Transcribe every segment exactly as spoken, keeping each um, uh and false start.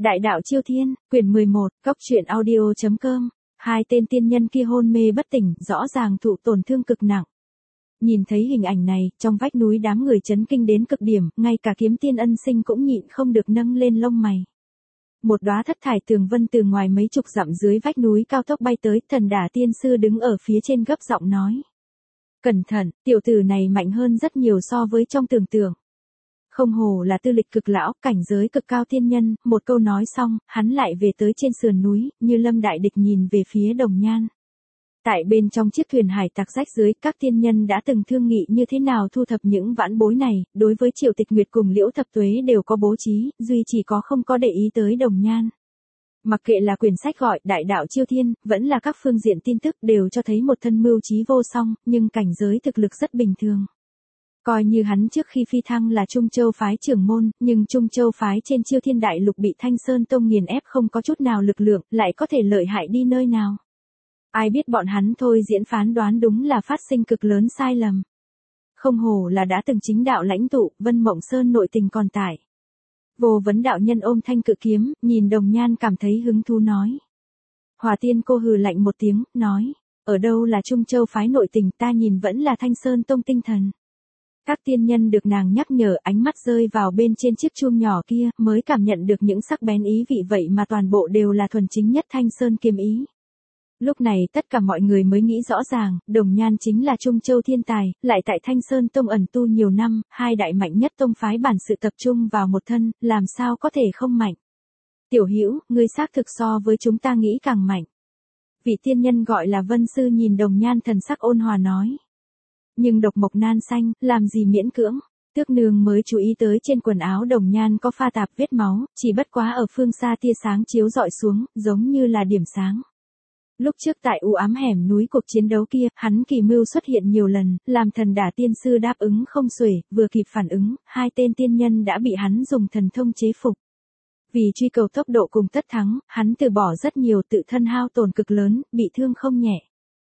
Đại đạo Chiêu Thiên, quyển mười một, Cốc truyện audio chấm com. Hai tên tiên nhân kia hôn mê bất tỉnh, rõ ràng thụ tổn thương cực nặng. Nhìn thấy hình ảnh này, trong vách núi đám người chấn kinh đến cực điểm, ngay cả Kiếm Tiên Ân Sinh cũng nhịn không được nâng lên lông mày. Một đóa thất thải tường vân từ ngoài mấy chục dặm dưới vách núi cao tốc bay tới, Thần Đả Tiên sư đứng ở phía trên gấp giọng nói: "Cẩn thận, tiểu tử này mạnh hơn rất nhiều so với trong tưởng tượng. Không hồ là tư lịch cực lão, cảnh giới cực cao tiên nhân." Một câu nói xong, hắn lại về tới trên sườn núi, như lâm đại địch nhìn về phía Đồng Nhan. Tại bên trong chiếc thuyền hải tặc rách dưới, các tiên nhân đã từng thương nghị như thế nào thu thập những vãn bối này, đối với Triệu Tịch Nguyệt cùng Liễu Thập Tuế đều có bố trí, duy chỉ có không có để ý tới Đồng Nhan. Mặc kệ là quyển sách gọi Đại đạo Chiêu Thiên, vẫn là các phương diện tin tức đều cho thấy một thân mưu trí vô song, nhưng cảnh giới thực lực rất bình thường. Coi như hắn trước khi phi thăng là Trung Châu phái trưởng môn, nhưng Trung Châu phái trên Chiêu Thiên đại lục bị Thanh Sơn Tông nghiền ép không có chút nào lực lượng, lại có thể lợi hại đi nơi nào. Ai biết bọn hắn thôi diễn phán đoán đúng là phát sinh cực lớn sai lầm. Không hồ là đã từng chính đạo lãnh tụ, Vân Mộng Sơn nội tình còn tại. Vô Vấn đạo nhân ôm thanh cự kiếm, nhìn Đồng Nhan cảm thấy hứng thú nói. Hỏa Tiên cô hừ lạnh một tiếng, nói: "Ở đâu là Trung Châu phái nội tình, ta nhìn vẫn là Thanh Sơn Tông tinh thần." Các tiên nhân được nàng nhắc nhở, ánh mắt rơi vào bên trên chiếc chuông nhỏ kia, mới cảm nhận được những sắc bén ý vị, vậy mà toàn bộ đều là thuần chính nhất Thanh Sơn kiếm ý. Lúc này tất cả mọi người mới nghĩ rõ ràng, Đồng Nhan chính là Trung Châu thiên tài, lại tại Thanh Sơn Tông ẩn tu nhiều năm, hai đại mạnh nhất tông phái bản sự tập trung vào một thân, làm sao có thể không mạnh. "Tiểu Hữu, ngươi xác thực so với chúng ta nghĩ càng mạnh." Vị tiên nhân gọi là Vân Sư nhìn Đồng Nhan thần sắc ôn hòa nói. Nhưng độc mộc nan xanh, làm gì miễn cưỡng. Tước nương mới chú ý tới trên quần áo Đồng Nhan có pha tạp vết máu, chỉ bất quá ở phương xa tia sáng chiếu rọi xuống, giống như là điểm sáng. Lúc trước tại u ám hẻm núi cuộc chiến đấu kia, hắn kỳ mưu xuất hiện nhiều lần, làm Thần Đả Tiên sư đáp ứng không xuể, vừa kịp phản ứng, hai tên tiên nhân đã bị hắn dùng thần thông chế phục. Vì truy cầu tốc độ cùng tất thắng, hắn từ bỏ rất nhiều, tự thân hao tổn cực lớn, bị thương không nhẹ.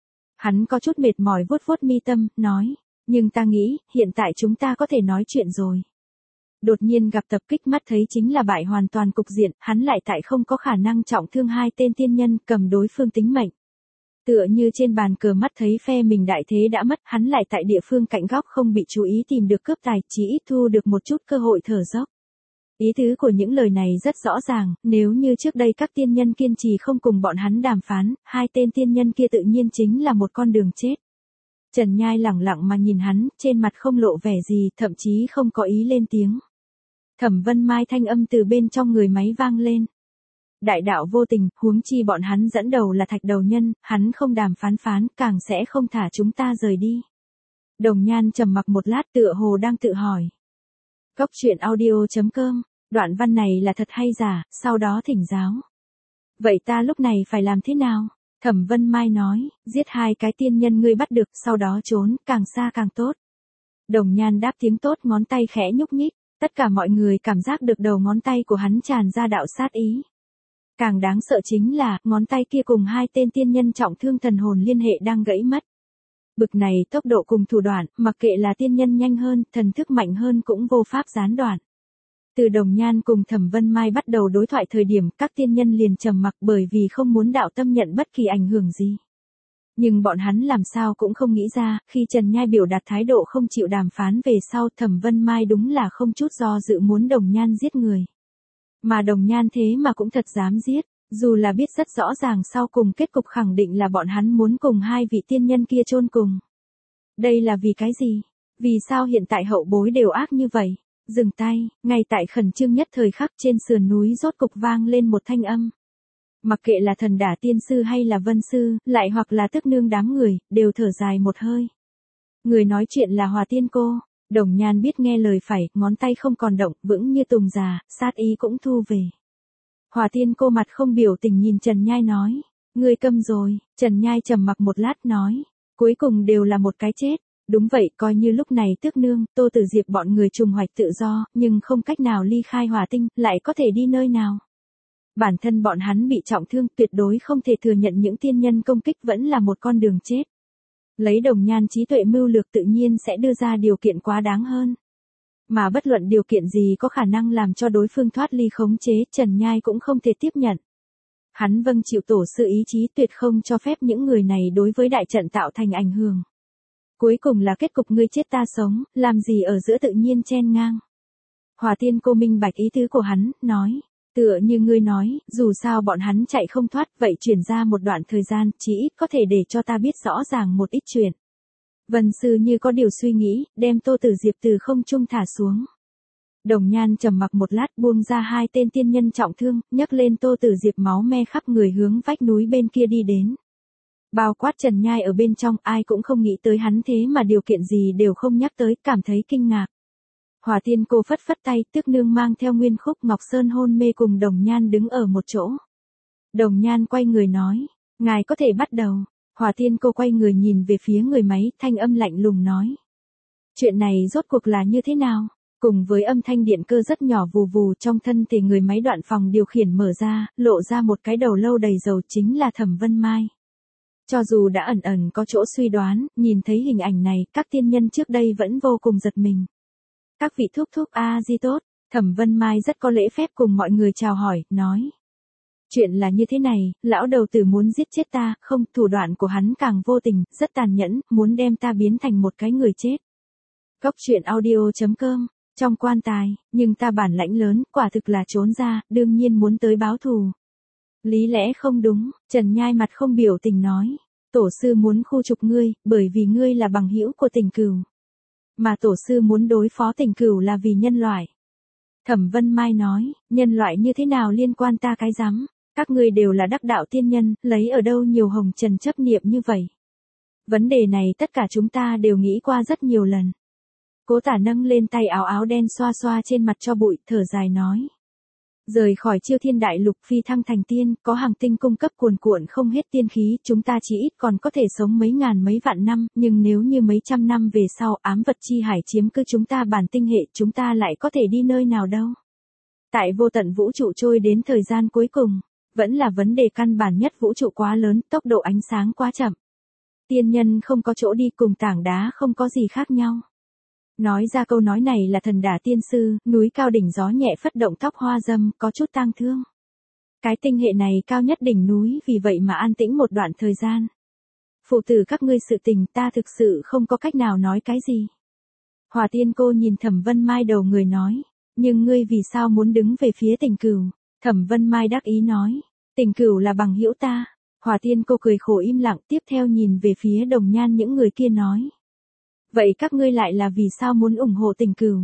Hắn có chút mệt mỏi vuốt vuốt mi tâm, nói: "Nhưng ta nghĩ, hiện tại chúng ta có thể nói chuyện rồi." Đột nhiên gặp tập kích, mắt thấy chính là bại hoàn toàn cục diện, hắn lại tại không có khả năng trọng thương hai tên tiên nhân, cầm đối phương tính mệnh. Tựa như trên bàn cờ mắt thấy phe mình đại thế đã mất, hắn lại tại địa phương cạnh góc không bị chú ý tìm được cướp tài, chỉ ít thu được một chút cơ hội thở dốc. Ý tứ của những lời này rất rõ ràng, nếu như trước đây các tiên nhân kiên trì không cùng bọn hắn đàm phán, hai tên tiên nhân kia tự nhiên chính là một con đường chết. Trần Nhai lẳng lặng mà nhìn hắn, trên mặt không lộ vẻ gì, thậm chí không có ý lên tiếng. Thẩm Vân Mai thanh âm từ bên trong người máy vang lên. "Đại đạo vô tình, huống chi bọn hắn dẫn đầu là Thạch Đầu Nhân, hắn không đàm phán phán, càng sẽ không thả chúng ta rời đi." Đồng Nhan trầm mặc một lát, tựa hồ đang tự hỏi. Cốc truyện audio chấm com. Đoạn văn này là thật hay giả, sau đó thỉnh giáo. "Vậy ta lúc này phải làm thế nào?" Thẩm Vân Mai nói. "Giết hai cái tiên nhân ngươi bắt được, sau đó trốn, càng xa càng tốt." Đồng Nhan đáp tiếng tốt, ngón tay khẽ nhúc nhích. Tất cả mọi người cảm giác được đầu ngón tay của hắn tràn ra đạo sát ý. Càng đáng sợ chính là, ngón tay kia cùng hai tên tiên nhân trọng thương thần hồn liên hệ đang gãy mất. Bực này tốc độ cùng thủ đoạn, mặc kệ là tiên nhân nhanh hơn, thần thức mạnh hơn cũng vô pháp gián đoạn. Từ Đồng Nhan cùng Thẩm Vân Mai bắt đầu đối thoại thời điểm, các tiên nhân liền trầm mặc bởi vì không muốn đạo tâm nhận bất kỳ ảnh hưởng gì. Nhưng bọn hắn làm sao cũng không nghĩ ra, khi Trần Nhai biểu đạt thái độ không chịu đàm phán về sau, Thẩm Vân Mai đúng là không chút do dự muốn Đồng Nhan giết người. Mà Đồng Nhan thế mà cũng thật dám giết, dù là biết rất rõ ràng sau cùng kết cục khẳng định là bọn hắn muốn cùng hai vị tiên nhân kia chôn cùng. Đây là vì cái gì? Vì sao hiện tại hậu bối đều ác như vậy? Dừng tay, ngay tại khẩn trương nhất thời khắc trên sườn núi rốt cục vang lên một thanh âm. Mặc kệ là Thần Đả Tiên sư hay là Vân Sư, lại hoặc là Tức Nương đám người, đều thở dài một hơi. Người nói chuyện là Hỏa Tiên cô. Đồng Nhan biết nghe lời phải, ngón tay không còn động, vững như tùng già, sát ý cũng thu về. Hỏa Tiên cô mặt không biểu tình nhìn Trần Nhai nói. "Ngươi câm rồi." Trần Nhai trầm mặc một lát nói. "Cuối cùng đều là một cái chết." "Đúng vậy, coi như lúc này Tước Nương, Tô Tử Diệp bọn người trùng hoạch tự do, nhưng không cách nào ly khai Hỏa Tinh, lại có thể đi nơi nào? Bản thân bọn hắn bị trọng thương, tuyệt đối không thể thừa nhận những tiên nhân công kích vẫn là một con đường chết." Lấy Đồng Nhan trí tuệ mưu lược tự nhiên sẽ đưa ra điều kiện quá đáng hơn. Mà bất luận điều kiện gì có khả năng làm cho đối phương thoát ly khống chế, Trần Nhai cũng không thể tiếp nhận. Hắn vâng chịu tổ sư ý chí tuyệt không cho phép những người này đối với đại trận tạo thành ảnh hưởng. Cuối cùng là kết cục ngươi chết ta sống, làm gì ở giữa tự nhiên chen ngang. Hỏa Tiên Cô minh bạch ý tứ của hắn, nói, tựa như ngươi nói, dù sao bọn hắn chạy không thoát, vậy chuyển ra một đoạn thời gian, chỉ ít có thể để cho ta biết rõ ràng một ít chuyện. Vân Sư như có điều suy nghĩ, đem Tô Tử Diệp từ không trung thả xuống. Đồng Nhan trầm mặc một lát buông ra hai tên tiên nhân trọng thương, nhấc lên Tô Tử Diệp máu me khắp người hướng vách núi bên kia đi đến. Bao quát Trần Nhai ở bên trong, ai cũng không nghĩ tới hắn thế mà điều kiện gì đều không nhắc tới, cảm thấy kinh ngạc. Hỏa Tiên Cô phất phất tay, Tước Nương mang theo Nguyên Khúc Ngọc Sơn hôn mê cùng Đồng Nhan đứng ở một chỗ. Đồng Nhan quay người nói, ngài có thể bắt đầu. Hỏa Tiên Cô quay người nhìn về phía người máy, thanh âm lạnh lùng nói. Chuyện này rốt cuộc là như thế nào? Cùng với âm thanh điện cơ rất nhỏ vù vù trong thân thể người máy đoạn phòng điều khiển mở ra, lộ ra một cái đầu lâu đầy dầu chính là Thẩm Vân Mai. Cho dù đã ẩn ẩn có chỗ suy đoán, nhìn thấy hình ảnh này, các tiên nhân trước đây vẫn vô cùng giật mình. Các vị thúc thúc A-di tốt, Thẩm Vân Mai rất có lễ phép cùng mọi người chào hỏi, nói. Chuyện là như thế này, lão đầu tử muốn giết chết ta, không, thủ đoạn của hắn càng vô tình, rất tàn nhẫn, muốn đem ta biến thành một cái người chết. Cốc truyện audio chấm com, trong quan tài, nhưng ta bản lãnh lớn, quả thực là trốn ra, đương nhiên muốn tới báo thù. Lý lẽ không đúng, Trần Nhai mặt không biểu tình nói. Tổ sư muốn khu trục ngươi, bởi vì ngươi là bằng hữu của Tình Cửu. Mà tổ sư muốn đối phó Tình Cửu là vì nhân loại. Thẩm Vân Mai nói, nhân loại như thế nào liên quan ta cái rắm? Các ngươi đều là đắc đạo tiên nhân, lấy ở đâu nhiều hồng trần chấp niệm như vậy? Vấn đề này tất cả chúng ta đều nghĩ qua rất nhiều lần. Cố Tả nâng lên tay áo áo đen xoa xoa trên mặt cho bụi, thở dài nói. Rời khỏi Chiêu Thiên Đại Lục phi thăng thành tiên, có hàng tinh cung cấp cuồn cuộn không hết tiên khí, chúng ta chỉ ít còn có thể sống mấy ngàn mấy vạn năm, nhưng nếu như mấy trăm năm về sau ám vật chi hải chiếm cứ chúng ta bản tinh hệ, chúng ta lại có thể đi nơi nào đâu? Tại vô tận vũ trụ trôi đến thời gian cuối cùng, vẫn là vấn đề căn bản nhất, vũ trụ quá lớn, tốc độ ánh sáng quá chậm. Tiên nhân không có chỗ đi, cùng tảng đá không có gì khác nhau. Nói ra câu nói này là Thần Đả Tiên Sư, núi cao đỉnh gió nhẹ phất động tóc hoa dâm, có chút tang thương. Cái tinh hệ này cao nhất đỉnh núi, vì vậy mà an tĩnh một đoạn thời gian. Phụ tử các ngươi sự tình, ta thực sự không có cách nào nói cái gì. Hỏa Tiên Cô nhìn Thẩm Vân Mai đầu người nói, nhưng ngươi vì sao muốn đứng về phía Tình Cửu? Thẩm Vân Mai đắc ý nói, Tình Cửu là bằng hữu ta. Hỏa Tiên Cô cười khổ im lặng, tiếp theo nhìn về phía Đồng Nhan những người kia nói. Vậy các ngươi lại là vì sao muốn ủng hộ Tình Cửu?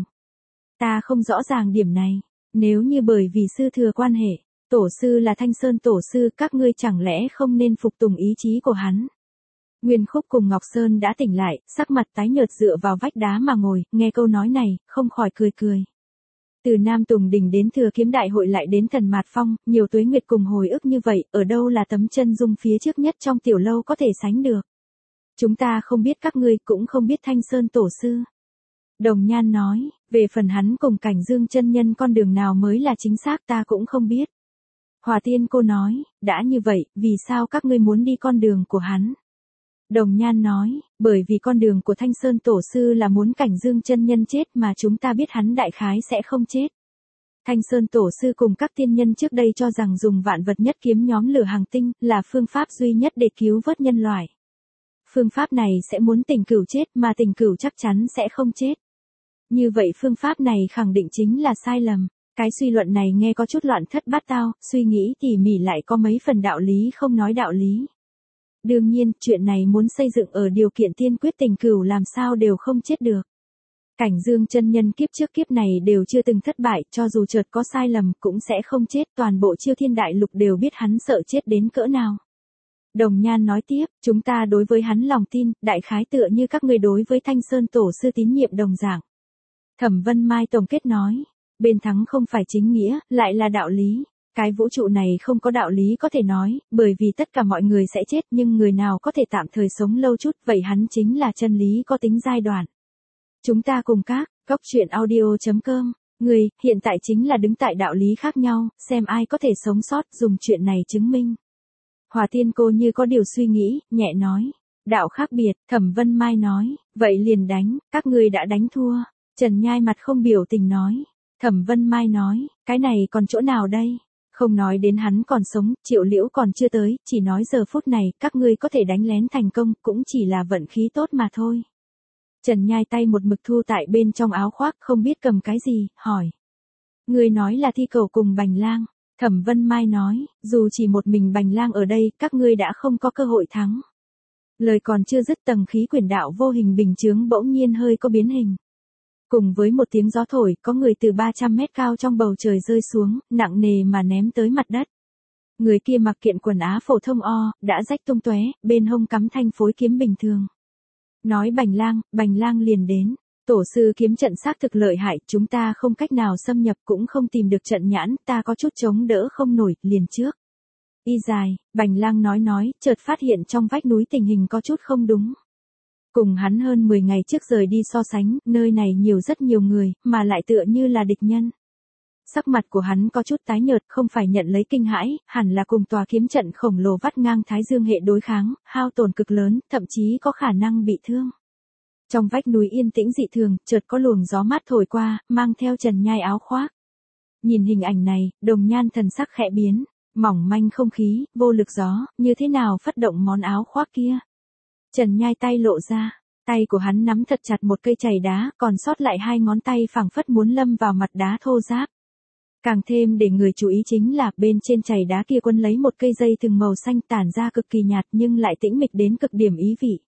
Ta không rõ ràng điểm này, nếu như bởi vì sư thừa quan hệ, tổ sư là Thanh Sơn tổ sư, các ngươi chẳng lẽ không nên phục tùng ý chí của hắn? Nguyên Khúc cùng Ngọc Sơn đã tỉnh lại, sắc mặt tái nhợt dựa vào vách đá mà ngồi, nghe câu nói này, không khỏi cười cười. Từ Nam Tùng Đỉnh đến Thừa Kiếm Đại Hội lại đến Thần Mạt Phong, nhiều tuế nguyệt cùng hồi ức như vậy, ở đâu là tấm chân dung phía trước nhất trong tiểu lâu có thể sánh được. Chúng ta không biết các ngươi, cũng không biết Thanh Sơn tổ sư. Đồng Nhan nói, về phần hắn cùng Cảnh Dương chân nhân con đường nào mới là chính xác ta cũng không biết. Hỏa Tiên Cô nói, đã như vậy, vì sao các ngươi muốn đi con đường của hắn? Đồng Nhan nói, bởi vì con đường của Thanh Sơn tổ sư là muốn Cảnh Dương chân nhân chết mà chúng ta biết hắn đại khái sẽ không chết. Thanh Sơn tổ sư cùng các tiên nhân trước đây cho rằng dùng vạn vật nhất kiếm nhóm lửa hàng tinh là phương pháp duy nhất để cứu vớt nhân loại. Phương pháp này sẽ muốn Tình Cửu chết mà Tình Cửu chắc chắn sẽ không chết. Như vậy phương pháp này khẳng định chính là sai lầm. Cái suy luận này nghe có chút loạn thất bát tao, suy nghĩ tỉ mỉ lại có mấy phần đạo lý không nói đạo lý. Đương nhiên, chuyện này muốn xây dựng ở điều kiện tiên quyết Tình Cửu làm sao đều không chết được. Cảnh Dương chân nhân kiếp trước kiếp này đều chưa từng thất bại, cho dù chợt có sai lầm cũng sẽ không chết, toàn bộ Chiêu Thiên Đại Lục đều biết hắn sợ chết đến cỡ nào. Đồng Nhan nói tiếp, chúng ta đối với hắn lòng tin, đại khái tựa như các ngươi đối với Thanh Sơn tổ sư tín nhiệm đồng dạng. Thẩm Vân Mai tổng kết nói, bên thắng không phải chính nghĩa, lại là đạo lý. Cái vũ trụ này không có đạo lý có thể nói, bởi vì tất cả mọi người sẽ chết nhưng người nào có thể tạm thời sống lâu chút, vậy hắn chính là chân lý có tính giai đoạn. Chúng ta cùng các, cốc truyện audio chấm com, người, hiện tại chính là đứng tại đạo lý khác nhau, xem ai có thể sống sót, dùng chuyện này chứng minh. Hỏa Tiên Cô như có điều suy nghĩ, nhẹ nói. Đạo khác biệt, Thẩm Vân Mai nói, vậy liền đánh, các ngươi đã đánh thua. Trần Nhai mặt không biểu tình nói. Thẩm Vân Mai nói, cái này còn chỗ nào đây? Không nói đến hắn còn sống, Triệu Liễu còn chưa tới, chỉ nói giờ phút này, các ngươi có thể đánh lén thành công, cũng chỉ là vận khí tốt mà thôi. Trần Nhai tay một mực thu tại bên trong áo khoác, không biết cầm cái gì, hỏi. Ngươi nói là thi cầu cùng Bành Lang. Thẩm Vân Mai nói, dù chỉ một mình Bành Lang ở đây, các ngươi đã không có cơ hội thắng. Lời còn chưa dứt, tầng khí quyển đạo vô hình bình chướng bỗng nhiên hơi có biến hình. Cùng với một tiếng gió thổi, có người từ ba trăm mét cao trong bầu trời rơi xuống, nặng nề mà ném tới mặt đất. Người kia mặc kiện quần áo phổ thông o, đã rách tung tóe, bên hông cắm thanh phối kiếm bình thường. Nói Bành Lang, Bành Lang liền đến. Tổ sư kiếm trận xác thực lợi hại, chúng ta không cách nào xâm nhập cũng không tìm được trận nhãn, ta có chút chống đỡ không nổi, liền trước. Y dài, Bành Lang nói nói, chợt phát hiện trong vách núi tình hình có chút không đúng. Cùng hắn hơn mười ngày trước rời đi so sánh, nơi này nhiều rất nhiều người, mà lại tựa như là địch nhân. Sắc mặt của hắn có chút tái nhợt, không phải nhận lấy kinh hãi, hẳn là cùng tòa kiếm trận khổng lồ vắt ngang Thái Dương hệ đối kháng, hao tổn cực lớn, thậm chí có khả năng bị thương. Trong vách núi yên tĩnh dị thường, chợt có luồng gió mát thổi qua, mang theo Trần Nhai áo khoác. Nhìn hình ảnh này, Đồng Nhan thần sắc khẽ biến, mỏng manh không khí, vô lực gió, như thế nào phất động món áo khoác kia. Trần Nhai tay lộ ra, tay của hắn nắm thật chặt một cây chày đá, còn sót lại hai ngón tay phảng phất muốn lâm vào mặt đá thô ráp. Càng thêm để người chú ý chính là bên trên chày đá kia quấn lấy một cây dây thừng màu xanh tản ra cực kỳ nhạt nhưng lại tĩnh mịch đến cực điểm ý vị.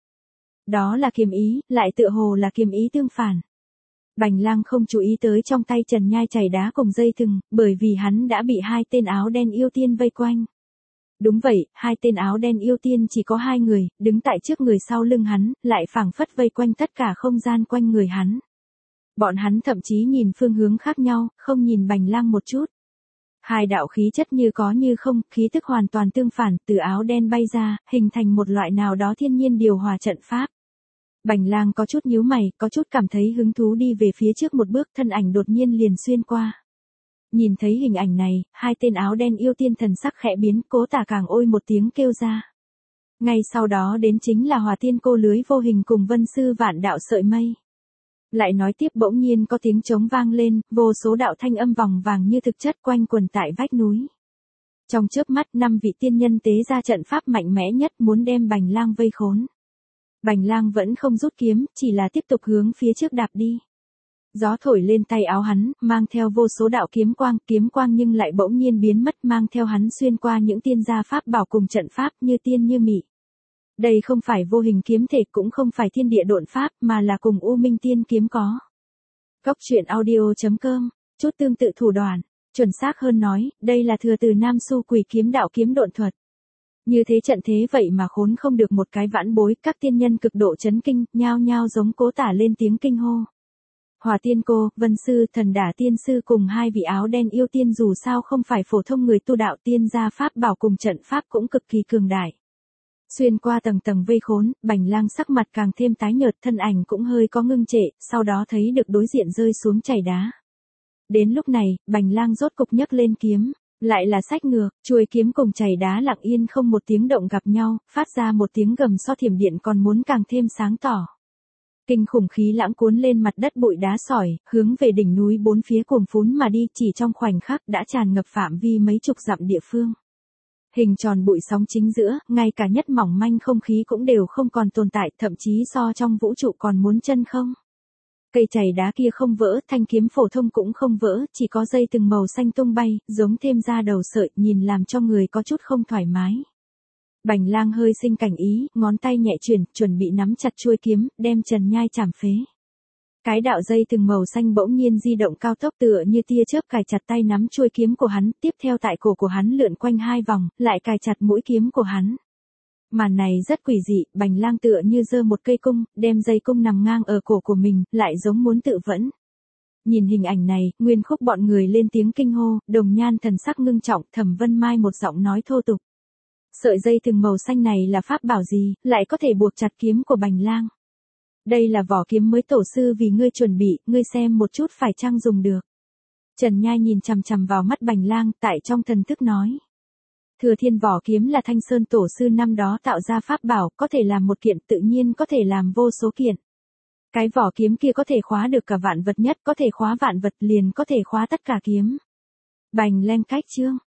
Đó là kiếm ý, lại tựa hồ là kiếm ý tương phản. Bành Lang không chú ý tới trong tay Trần Nhai chày đá cùng dây thừng, bởi vì hắn đã bị hai tên áo đen yêu tiên vây quanh. Đúng vậy, hai tên áo đen yêu tiên chỉ có hai người, đứng tại trước người sau lưng hắn, lại phảng phất vây quanh tất cả không gian quanh người hắn. Bọn hắn thậm chí nhìn phương hướng khác nhau, không nhìn Bành Lang một chút. Hai đạo khí chất như có như không, khí tức hoàn toàn tương phản, từ áo đen bay ra, hình thành một loại nào đó thiên nhiên điều hòa trận pháp. Bành Lang có chút nhíu mày, có chút cảm thấy hứng thú đi về phía trước một bước, thân ảnh đột nhiên liền xuyên qua. Nhìn thấy hình ảnh này, hai tên áo đen yêu tiên thần sắc khẽ biến, Cố Tả càng ôi một tiếng kêu ra. Ngay sau đó đến chính là Hỏa Tiên Cô lưới vô hình cùng Vân Sư Vạn Đạo sợi mây. Lại nói tiếp bỗng nhiên có tiếng trống vang lên, vô số đạo thanh âm vòng vàng như thực chất quanh quần tại vách núi. Trong chớp mắt, năm vị tiên nhân tế ra trận pháp mạnh mẽ nhất muốn đem Bành Lang vây khốn. Bành Lang vẫn không rút kiếm, chỉ là tiếp tục hướng phía trước đạp đi. Gió thổi lên tay áo hắn, mang theo vô số đạo kiếm quang, kiếm quang nhưng lại bỗng nhiên biến mất, mang theo hắn xuyên qua những tiên gia pháp bảo cùng trận pháp như tiên như mị. Đây không phải vô hình kiếm thể, cũng không phải thiên địa độn pháp, mà là cùng U Minh Tiên kiếm có. Góc truyện audio chấm com, chút tương tự thủ đoạn, chuẩn xác hơn nói, đây là thừa từ Nam Xu Quỷ kiếm đạo kiếm độn thuật. Như thế trận thế vậy mà khốn không được một cái vãn bối, các tiên nhân cực độ chấn kinh, nhao nhao giống Cố Tả lên tiếng kinh hô. Hỏa Tiên Cô, Vân Sư, Thần Đả Tiên Sư cùng hai vị áo đen yêu tiên dù sao không phải phổ thông người tu đạo, tiên gia pháp bảo cùng trận pháp cũng cực kỳ cường đại. Xuyên qua tầng tầng vây khốn, Bành Lang sắc mặt càng thêm tái nhợt, thân ảnh cũng hơi có ngưng trệ, sau đó thấy được đối diện rơi xuống chày đá. Đến lúc này, Bành Lang rốt cục nhấc lên kiếm, lại là sách ngược, chuôi kiếm cùng chày đá lặng yên không một tiếng động gặp nhau, phát ra một tiếng gầm so thiểm điện còn muốn càng thêm sáng tỏ. Kinh khủng khí lãng cuốn lên mặt đất bụi đá sỏi, hướng về đỉnh núi bốn phía cuồng phún mà đi, chỉ trong khoảnh khắc đã tràn ngập phạm vi mấy chục dặm địa phương. Hình tròn bụi sóng chính giữa, ngay cả nhất mỏng manh không khí cũng đều không còn tồn tại, thậm chí so trong vũ trụ còn muốn chân không. Cây chày đá kia không vỡ, thanh kiếm phổ thông cũng không vỡ, chỉ có dây từng màu xanh tung bay, giống thêm ra đầu sợi, nhìn làm cho người có chút không thoải mái. Bành Lang hơi sinh cảnh ý, ngón tay nhẹ chuyển, chuẩn bị nắm chặt chuôi kiếm, đem Trần Nhai chảm phế. Cái đạo dây từng màu xanh bỗng nhiên di động cao tốc tựa như tia chớp cài chặt tay nắm chuôi kiếm của hắn, tiếp theo tại cổ của hắn lượn quanh hai vòng, lại cài chặt mũi kiếm của hắn. Màn này rất quỷ dị, Bành Lang tựa như giơ một cây cung, đem dây cung nằm ngang ở cổ của mình, lại giống muốn tự vẫn. Nhìn hình ảnh này, Nguyên Khúc bọn người lên tiếng kinh hô, Đồng Nhan thần sắc ngưng trọng, Thẩm Vân Mai một giọng nói thô tục. Sợi dây từng màu xanh này là pháp bảo gì, lại có thể buộc chặt kiếm của Bành Lang. Đây là vỏ kiếm mới tổ sư vì ngươi chuẩn bị, ngươi xem một chút phải chăng dùng được. Trần Nhai nhìn chằm chằm vào mắt Bành Lang, tại trong thần thức nói. Thừa Thiên vỏ kiếm là Thanh Sơn tổ sư năm đó tạo ra pháp bảo, có thể làm một kiện tự nhiên có thể làm vô số kiện. Cái vỏ kiếm kia có thể khóa được cả vạn vật nhất, có thể khóa vạn vật liền có thể khóa tất cả kiếm. Bành leng cách chương.